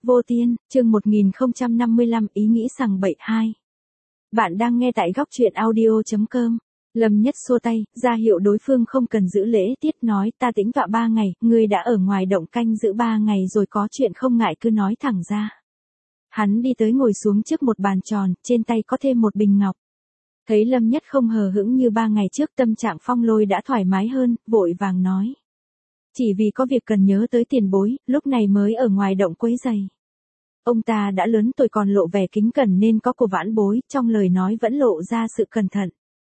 Vô Tiên, chương 1055 ý nghĩ sằng bậy 2. Bạn đang nghe tại góc truyện audio.com. Lâm Nhất xua tay, ra hiệu đối phương không cần giữ lễ tiết nói ta tĩnh tọa 3 ngày, ngươi đã ở ngoài động canh giữ 3 ngày rồi có chuyện không ngại cứ nói thẳng ra. Hắn đi tới ngồi xuống trước một bàn tròn, trên tay có thêm một bình ngọc. Thấy Lâm Nhất không hờ hững như 3 ngày trước, tâm trạng Phong Lôi đã thoải mái hơn, vội vàng nói. Chỉ vì có việc cần nhớ tới tiền bối, lúc này mới ở ngoài động quấy giày. Ông ta đã lớn tuổi còn lộ vẻ kính cẩn nên có của vãn bối, trong lời nói vẫn lộ ra sự cẩn thận.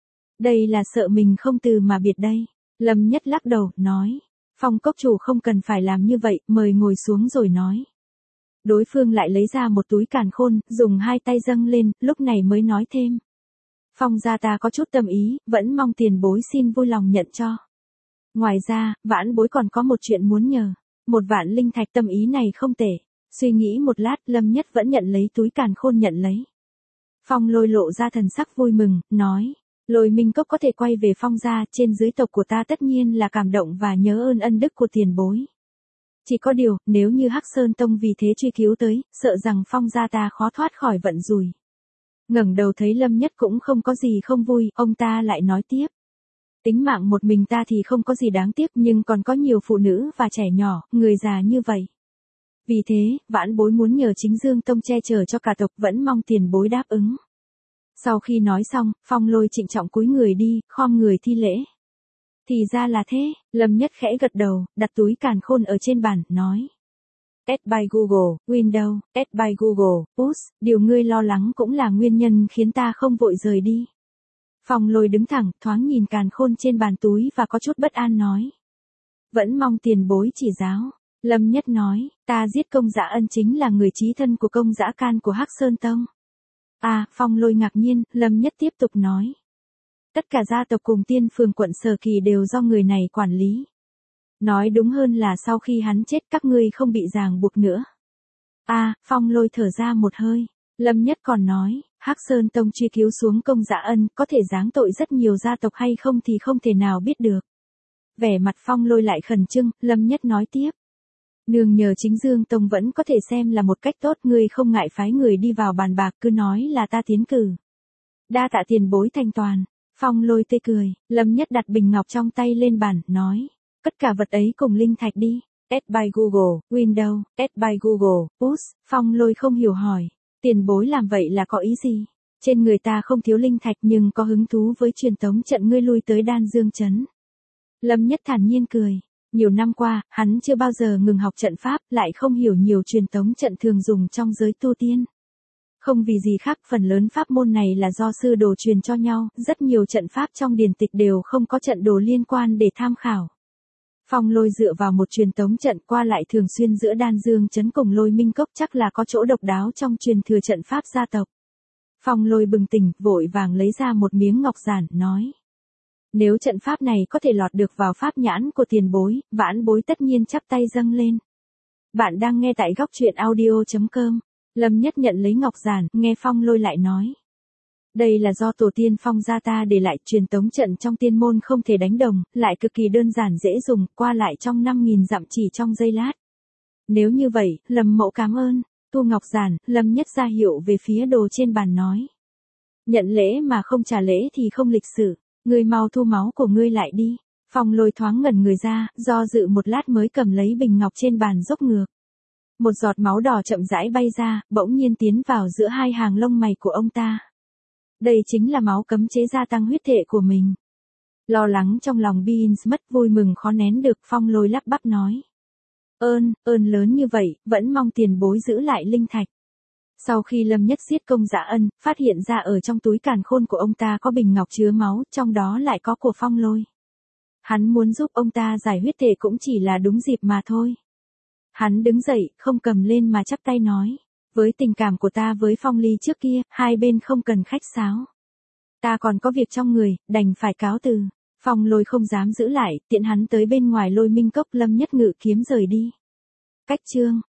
Đây là sợ mình không từ mà biệt đây. Lâm Nhất lắc đầu, nói. Phong cốc chủ không cần phải làm như vậy, mời ngồi xuống rồi nói. Đối phương lại lấy ra một túi càn khôn, dùng hai tay dâng lên, lúc này mới nói thêm. Phong gia ta có chút tâm ý, vẫn mong tiền bối xin vui lòng nhận cho. Ngoài ra, vãn bối còn có một chuyện muốn nhờ. 1 vạn linh thạch, tâm ý này không tệ. Suy nghĩ một lát, Lâm Nhất vẫn nhận lấy túi càn khôn nhận lấy. Phong Lôi lộ ra thần sắc vui mừng, nói. Lôi Minh Cốc có thể quay về Phong gia, trên dưới tộc của ta tất nhiên là cảm động và nhớ ơn ân đức của tiền bối. Chỉ có điều, nếu như Hắc Sơn Tông vì thế truy cứu tới, sợ rằng Phong gia ta khó thoát khỏi vận rủi. Ngẩng đầu thấy Lâm Nhất cũng không có gì không vui, ông ta lại nói tiếp. Tính mạng một mình ta thì không có gì đáng tiếc, nhưng còn có nhiều phụ nữ và trẻ nhỏ, người già như vậy. Vì thế, vãn bối muốn nhờ Chính Dương Tông che chở cho cả tộc, vẫn mong tiền bối đáp ứng. Sau khi nói xong, Phong Lôi trịnh trọng cúi người đi, khom người thi lễ. Thì ra là thế, Lâm Nhất khẽ gật đầu, đặt túi càn khôn ở trên bàn, nói. Add by Google, Windows, add by Google, Push, điều ngươi lo lắng cũng là nguyên nhân khiến ta không vội rời đi. Phong Lôi đứng thẳng, thoáng nhìn càn khôn trên bàn túi và có chút bất an nói. Vẫn mong tiền bối chỉ giáo. Lâm Nhất nói, ta giết Công Dã Ân chính là người chí thân của Công Dã Can của Hắc Sơn Tông. Phong Lôi ngạc nhiên, Lâm Nhất tiếp tục nói. Tất cả gia tộc cùng Tiên Phường quận Sở Kỳ đều do người này quản lý. Nói đúng hơn là sau khi hắn chết các ngươi không bị ràng buộc nữa. Phong Lôi thở ra một hơi. Lâm Nhất còn nói, Hắc Sơn Tông truy cứu xuống Công Dã Ân có thể giáng tội rất nhiều gia tộc hay không thì không thể nào biết được. Vẻ mặt Phong Lôi lại khẩn trương, Lâm Nhất nói tiếp. Nương nhờ Chính Dương Tông vẫn có thể xem là một cách tốt, ngươi không ngại phái người đi vào bàn bạc, cứ nói là ta tiến cử. Đa tạ tiền bối thành toàn. Phong Lôi tươi cười, Lâm Nhất đặt bình ngọc trong tay lên bàn, nói. Tất cả vật ấy cùng linh thạch đi. Add by Google, Windows, add by Google, Push. Phong Lôi không hiểu hỏi. Tiền bối làm vậy là có ý gì? Trên người ta không thiếu linh thạch nhưng có hứng thú với truyền tống trận, ngươi lui tới Đan Dương Trấn. Lâm Nhất thản nhiên cười. Nhiều năm qua, hắn chưa bao giờ ngừng học trận pháp, lại không hiểu nhiều truyền tống trận thường dùng trong giới tu tiên. Không vì gì khác, phần lớn pháp môn này là do sư đồ truyền cho nhau, rất nhiều trận pháp trong điển tịch đều không có trận đồ liên quan để tham khảo. Phong Lôi dựa vào một truyền tống trận qua lại thường xuyên giữa Đan Dương Trấn cùng Lôi Minh Cốc, chắc là có chỗ độc đáo trong truyền thừa trận pháp gia tộc. Phong Lôi bừng tỉnh, vội vàng lấy ra một miếng ngọc giản, nói. Nếu trận pháp này có thể lọt được vào pháp nhãn của tiền bối, vãn bối tất nhiên chắp tay dâng lên. Bạn đang nghe tại góc truyện audio.com. Lâm Nhất nhận lấy ngọc giản, nghe Phong Lôi lại nói. Đây là do tổ tiên Phong gia ta để lại, truyền tống trận trong tiên môn không thể đánh đồng, lại cực kỳ đơn giản dễ dùng, qua lại trong 5.000 dặm chỉ trong giây lát. Nếu như vậy, Lâm mẫu cảm ơn. Thu ngọc giản, Lâm Nhất ra hiệu về phía đồ trên bàn nói. Nhận lễ mà không trả lễ thì không lịch sự. Ngươi mau thu máu của ngươi lại đi. Phong Lôi thoáng ngẩn người ra, do dự một lát mới cầm lấy bình ngọc trên bàn dốc ngược. Một giọt máu đỏ chậm rãi bay ra, bỗng nhiên tiến vào giữa hai hàng lông mày của ông ta. Đây chính là máu cấm chế gia tăng huyết thể của mình. Lo lắng trong lòng Beans mất, vui mừng khó nén được, Phong Lôi lắp bắp nói. Ơn lớn như vậy, vẫn mong tiền bối giữ lại linh thạch. Sau khi Lâm Nhất giết Công Dã Ân, phát hiện ra ở trong túi càn khôn của ông ta có bình ngọc chứa máu, trong đó lại có của Phong Lôi. Hắn muốn giúp ông ta giải huyết thể cũng chỉ là đúng dịp mà thôi. Hắn đứng dậy, không cầm lên mà chắp tay nói. Với tình cảm của ta với Phong Ly trước kia, hai bên không cần khách sáo. Ta còn có việc trong người, đành phải cáo từ. Phong Lôi không dám giữ lại, tiện hắn tới bên ngoài Lôi Minh Cốc. Lâm Nhất ngự kiếm rời đi. Cách chương